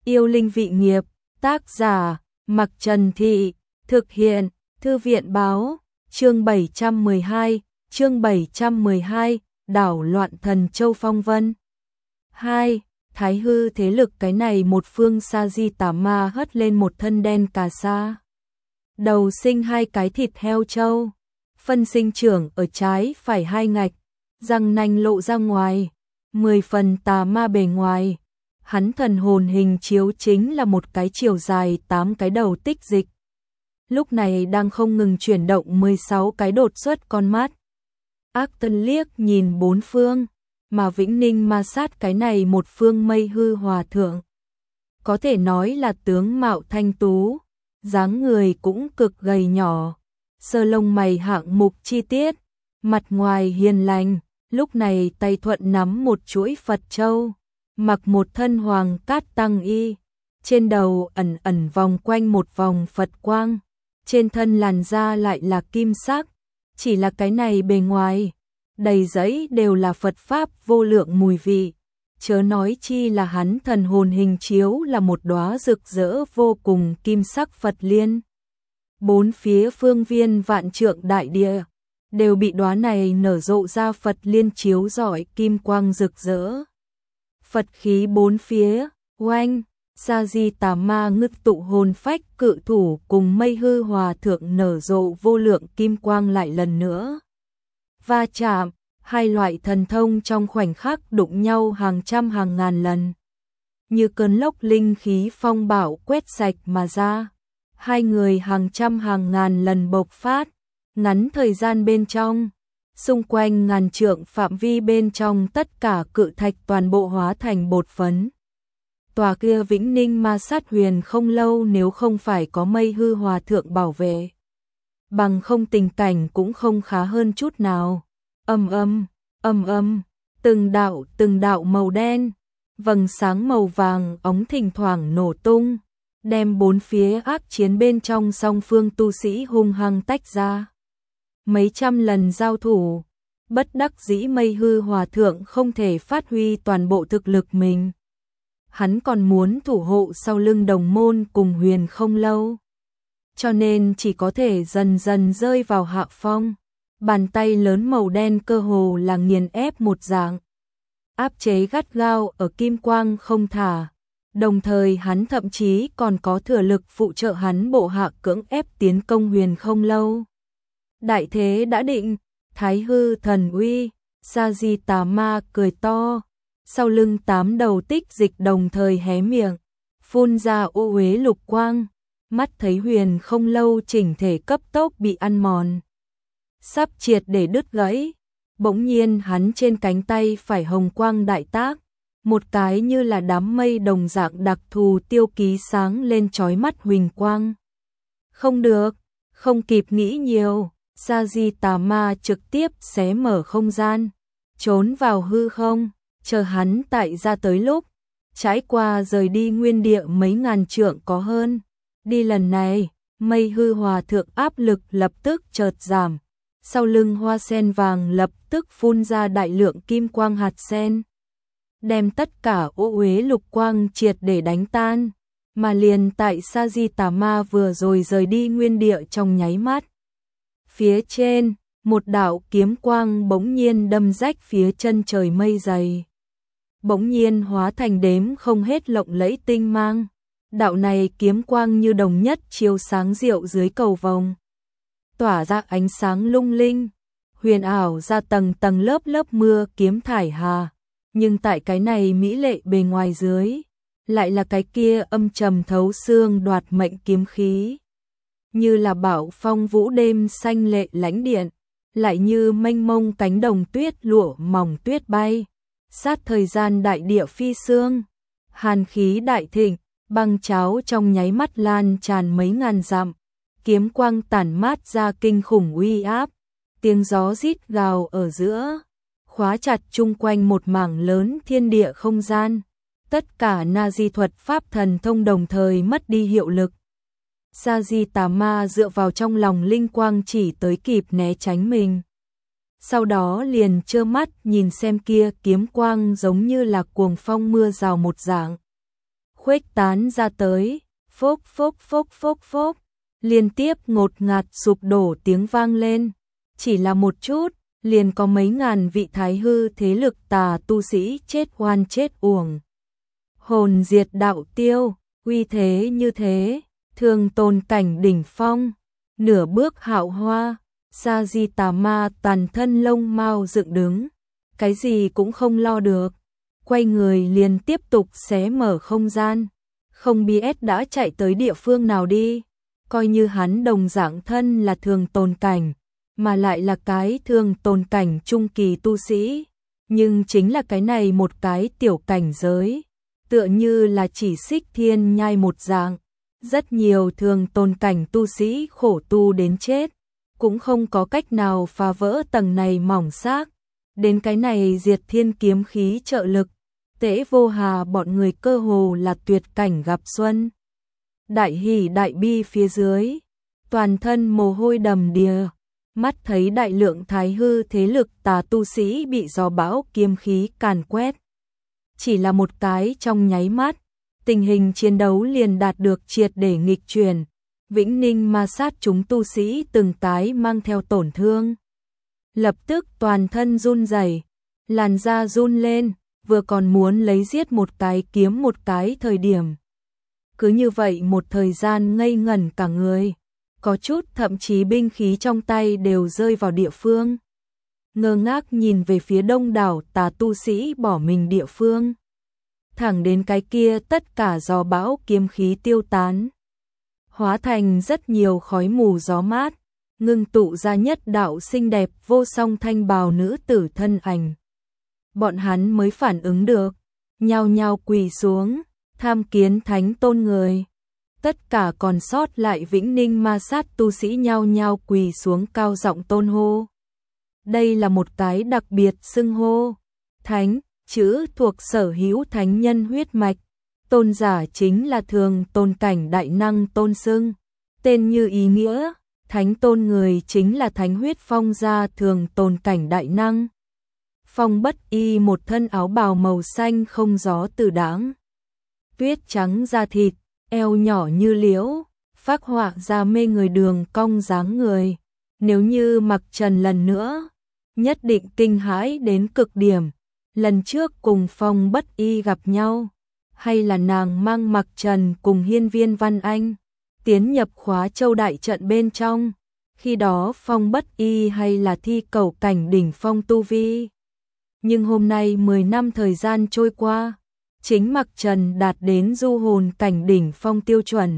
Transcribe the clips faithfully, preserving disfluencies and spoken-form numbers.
Yêu linh vị nghiệp, tác giả, Mặc Trần Thị, thực hiện, Thư viện báo, chương bảy trăm mười hai, chương bảy trăm mười hai, đảo loạn thần châu phong vân. hai. Thái hư thế lực cái này một phương sa di tà ma hất lên một thân đen cà sa. Đầu sinh hai cái thịt heo trâu, phân sinh trưởng ở trái phải hai ngạch, răng nanh lộ ra ngoài, mười phần tà ma bề ngoài. Hắn thần hồn hình chiếu chính là một cái chiều dài tám cái đầu tích dịch. Lúc này đang không ngừng chuyển động mười sáu cái đột xuất con mắt. Ác tân liếc nhìn bốn phương, mà Vĩnh Ninh ma sát cái này một phương mây hư hòa thượng. Có thể nói là tướng mạo thanh tú, dáng người cũng cực gầy nhỏ, sơ lông mày hạng mục chi tiết, mặt ngoài hiền lành, lúc này tay thuận nắm một chuỗi Phật châu, mặc một thân hoàng cát tăng y, trên đầu ẩn ẩn vòng quanh một vòng Phật quang, trên thân làn da lại là kim sắc, chỉ là cái này bề ngoài, đầy giấy đều là Phật Pháp vô lượng mùi vị, chớ nói chi là hắn thần hồn hình chiếu là một đóa rực rỡ vô cùng kim sắc Phật liên. Bốn phía phương viên vạn trượng đại địa, đều bị đóa này nở rộ ra Phật liên chiếu rọi kim quang rực rỡ. Phật khí bốn phía, oanh, sa di tà ma ngự tụ hồn phách cự thủ cùng mây hư hòa thượng nở rộ vô lượng kim quang lại lần nữa. Va chạm, hai loại thần thông trong khoảnh khắc đụng nhau hàng trăm hàng ngàn lần. Như cơn lốc linh khí phong bạo quét sạch mà ra. Hai người hàng trăm hàng ngàn lần bộc phát, ngắn thời gian bên trong. Xung quanh ngàn trượng phạm vi bên trong tất cả cự thạch toàn bộ hóa thành bột phấn. Tòa kia Vĩnh Ninh ma sát huyền không lâu nếu không phải có mây hư hòa thượng bảo vệ. Bằng không tình cảnh cũng không khá hơn chút nào. Âm âm, âm âm, từng đạo từng đạo màu đen, vầng sáng màu vàng óng thỉnh thoảng nổ tung, đem bốn phía ác chiến bên trong song phương tu sĩ hung hăng tách ra. Mấy trăm lần giao thủ, bất đắc dĩ mây hư hòa thượng không thể phát huy toàn bộ thực lực mình. Hắn còn muốn thủ hộ sau lưng đồng môn cùng huyền không lâu. Cho nên chỉ có thể dần dần rơi vào hạ phong. Bàn tay lớn màu đen cơ hồ là nghiền ép một dạng. Áp chế gắt gao ở kim quang không thả. Đồng thời hắn thậm chí còn có thừa lực phụ trợ hắn bộ hạ cưỡng ép tiến công huyền không lâu. Đại thế đã định, thái hư thần uy, sa di tà ma cười to. Sau lưng tám đầu tích dịch đồng thời hé miệng, phun ra ô uế lục quang. Mắt thấy huyền không lâu chỉnh thể cấp tốc bị ăn mòn. Sắp triệt để đứt gãy, bỗng nhiên hắn trên cánh tay phải hồng quang đại tác, một cái như là đám mây đồng dạng đặc thù tiêu ký sáng lên chói mắt huỳnh quang. Không được, không kịp nghĩ nhiều, sa di tà ma trực tiếp xé mở không gian, trốn vào hư không, chờ hắn tại ra tới lúc, trải qua rời đi nguyên địa mấy ngàn trượng có hơn. Đi lần này, mây hư hòa thượng áp lực lập tức chợt giảm. Sau lưng hoa sen vàng lập tức phun ra đại lượng kim quang hạt sen, đem tất cả ô uế lục quang triệt để đánh tan, mà liền tại sa di tà ma vừa rồi rời đi nguyên địa trong nháy mắt. Phía trên, một đạo kiếm quang bỗng nhiên đâm rách phía chân trời mây dày, bỗng nhiên hóa thành đếm không hết lộng lẫy tinh mang. Đạo này kiếm quang như đồng nhất chiếu sáng diệu dưới cầu vồng, tỏa ra ánh sáng lung linh, huyền ảo ra tầng tầng lớp lớp mưa kiếm thải hà, nhưng tại cái này mỹ lệ bề ngoài dưới, lại là cái kia âm trầm thấu xương đoạt mệnh kiếm khí. Như là bão phong vũ đêm xanh lệ lãnh điện, lại như mênh mông cánh đồng tuyết lụa mỏng tuyết bay, sát thời gian đại địa phi xương, hàn khí đại thịnh, băng cháo trong nháy mắt lan tràn mấy ngàn dặm. Kiếm quang tản mát ra kinh khủng uy áp, tiếng gió rít gào ở giữa, khóa chặt chung quanh một mảng lớn thiên địa không gian. Tất cả na di thuật pháp thần thông đồng thời mất đi hiệu lực. Sa di tà ma dựa vào trong lòng linh quang chỉ tới kịp né tránh mình. Sau đó liền trơ mắt nhìn xem kia kiếm quang giống như là cuồng phong mưa rào một dạng. khuếch tán ra tới, phốc phốc phốc phốc phốc, liên tiếp ngột ngạt sụp đổ tiếng vang lên, chỉ là một chút, liền có mấy ngàn vị thái hư thế lực tà tu sĩ chết oan chết uổng. Hồn diệt đạo tiêu, uy thế như thế, thường tồn cảnh đỉnh phong, nửa bước hạo hoa, Sa Di Tà Ma toàn thân lông mao dựng đứng, cái gì cũng không lo được, quay người liền tiếp tục xé mở không gian, không biết đã chạy tới địa phương nào đi, coi như hắn đồng dạng thân là thường tồn cảnh, mà lại là cái thường tồn cảnh trung kỳ tu sĩ, nhưng chính là cái này một cái tiểu cảnh giới, tựa như là chỉ xích thiên nhai một dạng, rất nhiều thường tồn cảnh tu sĩ khổ tu đến chết, cũng không có cách nào phá vỡ tầng này mỏng xác, đến cái này diệt thiên kiếm khí trợ lực, Tế Vô Hà bọn người cơ hồ là tuyệt cảnh gặp xuân. Đại hỉ đại bi phía dưới, toàn thân mồ hôi đầm đìa, mắt thấy đại lượng thái hư thế lực tà tu sĩ bị gió bão kiếm khí càn quét. Chỉ là một cái trong nháy mắt, tình hình chiến đấu liền đạt được triệt để nghịch chuyển, Vĩnh Ninh ma sát chúng tu sĩ từng tái mang theo tổn thương. Lập tức toàn thân run rẩy, làn da run lên, vừa còn muốn lấy giết một cái kiếm một cái thời điểm. Cứ như vậy một thời gian ngây ngẩn cả người, có chút thậm chí binh khí trong tay đều rơi vào địa phương. Ngơ ngác nhìn về phía đông đảo tà tu sĩ bỏ mình địa phương. Thẳng đến cái kia tất cả gió bão kiếm khí tiêu tán, hóa thành rất nhiều khói mù gió mát, ngưng tụ ra nhất đạo xinh đẹp vô song thanh bào nữ tử thân ảnh. Bọn hắn mới phản ứng được, nhao nhao quỳ xuống, tham kiến thánh tôn người. Tất cả còn sót lại Vĩnh Ninh ma sát tu sĩ nhao nhao quỳ xuống cao giọng tôn hô. Đây là một cái đặc biệt xưng hô. Thánh, chữ thuộc sở hữu thánh nhân huyết mạch. Tôn giả chính là thường tôn cảnh đại năng tôn xưng. Tên như ý nghĩa, thánh tôn người chính là thánh huyết phong gia thường tôn cảnh đại năng. Phong Bất Y một thân áo bào màu xanh không gió từ đãng, tuyết trắng da thịt, eo nhỏ như liễu, phác họa ra mê người đường cong dáng người. Nếu như mặc trần lần nữa, nhất định kinh hãi đến cực điểm. Lần trước cùng Phong Bất Y gặp nhau, hay là nàng mang mặc trần cùng Hiên Viên Văn Anh tiến nhập Khóa Châu đại trận bên trong, khi đó Phong Bất Y hay là thi cầu cảnh đỉnh phong tu vi. Nhưng hôm nay mười năm thời gian trôi qua, chính mặc trần đạt đến du hồn cảnh đỉnh phong tiêu chuẩn.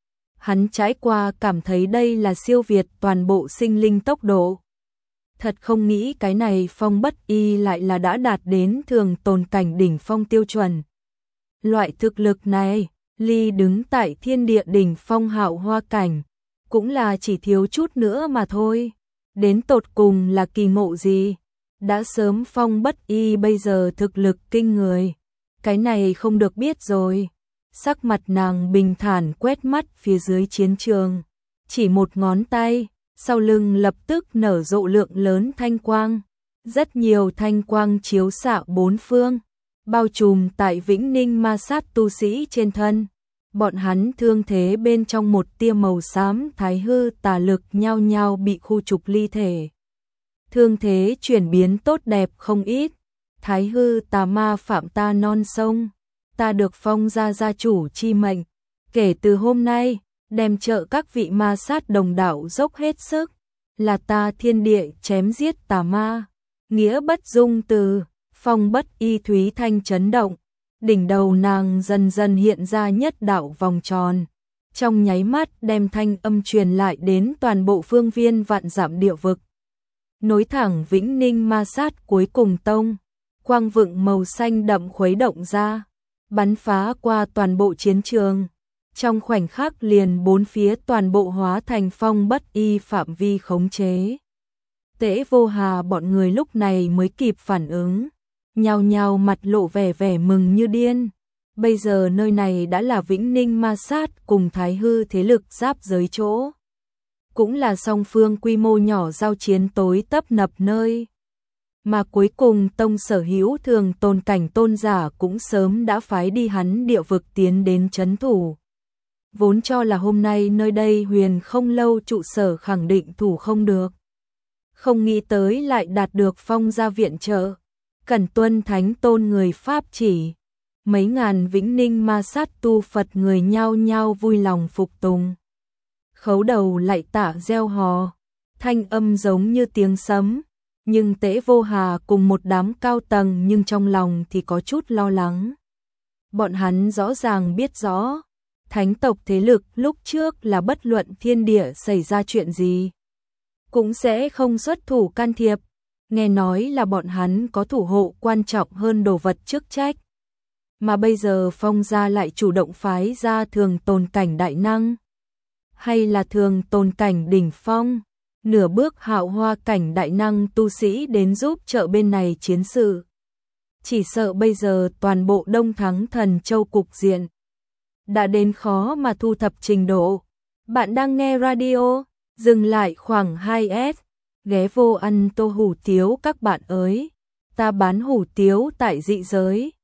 Hắn trải qua cảm thấy đây là siêu việt toàn bộ sinh linh tốc độ. Thật không nghĩ cái này Phong Bất Y lại là đã đạt đến thường tồn cảnh đỉnh phong tiêu chuẩn. Loại thực lực này, ly đứng tại thiên địa đỉnh phong hạo hoa cảnh, cũng là chỉ thiếu chút nữa mà thôi. Đến tột cùng là kỳ ngộ gì? Đã sớm Phong Bất Y bây giờ thực lực kinh người. Cái này không được biết rồi. Sắc mặt nàng bình thản quét mắt phía dưới chiến trường. Chỉ một ngón tay, sau lưng lập tức nở rộ lượng lớn thanh quang. Rất nhiều thanh quang chiếu xạ bốn phương, bao trùm tại Vĩnh Ninh ma sát tu sĩ trên thân. Bọn hắn thương thế bên trong một tia màu xám thái hư tà lực nhao nhao bị khu trục ly thể. Thương thế chuyển biến tốt đẹp không ít. Thái hư tà ma phạm ta non sông, ta được phong ra gia chủ chi mệnh. Kể từ hôm nay, đem trợ các vị ma sát đồng đạo dốc hết sức, là ta thiên địa chém giết tà ma. Nghĩa bất dung từ, Phong Bất Y thúy thanh chấn động, đỉnh đầu nàng dần dần hiện ra nhất đạo vòng tròn. Trong nháy mắt đem thanh âm truyền lại đến toàn bộ phương viên vạn dặm địa vực. Nối thẳng Vĩnh Ninh ma sát cuối cùng tông, quang vựng màu xanh đậm khuấy động ra, bắn phá qua toàn bộ chiến trường. Trong khoảnh khắc liền bốn phía toàn bộ hóa thành Phong Bất Y phạm vi khống chế. Tế Vô Hà bọn người lúc này mới kịp phản ứng, nhao nhao mặt lộ vẻ vẻ mừng như điên. Bây giờ nơi này đã là Vĩnh Ninh ma sát cùng thái hư thế lực giáp giới chỗ. Cũng là song phương quy mô nhỏ giao chiến tối tấp nập nơi. Mà cuối cùng tông sở hữu thường tồn cảnh tôn giả cũng sớm đã phái đi hắn địa vực tiến đến trấn thủ. Vốn cho là hôm nay nơi đây huyền không lâu trụ sở khẳng định thủ không được. Không nghĩ tới lại đạt được Phong gia viện trợ. Cẩn tuân thánh tôn người Pháp chỉ. Mấy ngàn vĩnh ninh ma sát tu Phật người nhao nhao vui lòng phục tùng. Khấu đầu lại tạ gieo hò. Thanh âm giống như tiếng sấm. Nhưng Tế Vô Hà cùng một đám cao tầng nhưng trong lòng thì có chút lo lắng. Bọn hắn rõ ràng biết rõ. Thánh tộc thế lực lúc trước là bất luận thiên địa xảy ra chuyện gì. Cũng sẽ không xuất thủ can thiệp. Nghe nói là bọn hắn có thủ hộ quan trọng hơn đồ vật chức trách. Mà bây giờ Phong gia lại chủ động phái ra thường tồn cảnh đại năng. Hay là thường tồn cảnh đỉnh phong. Nửa bước hạo hoa cảnh đại năng tu sĩ đến giúp trợ bên này chiến sự. Chỉ sợ bây giờ toàn bộ Đông Thắng Thần Châu cục diện đã đến khó mà thu thập trình độ. Bạn đang nghe radio, dừng lại khoảng hai S, ghé vô ăn tô hủ tiếu các bạn ơi. Ta bán hủ tiếu tại dị giới.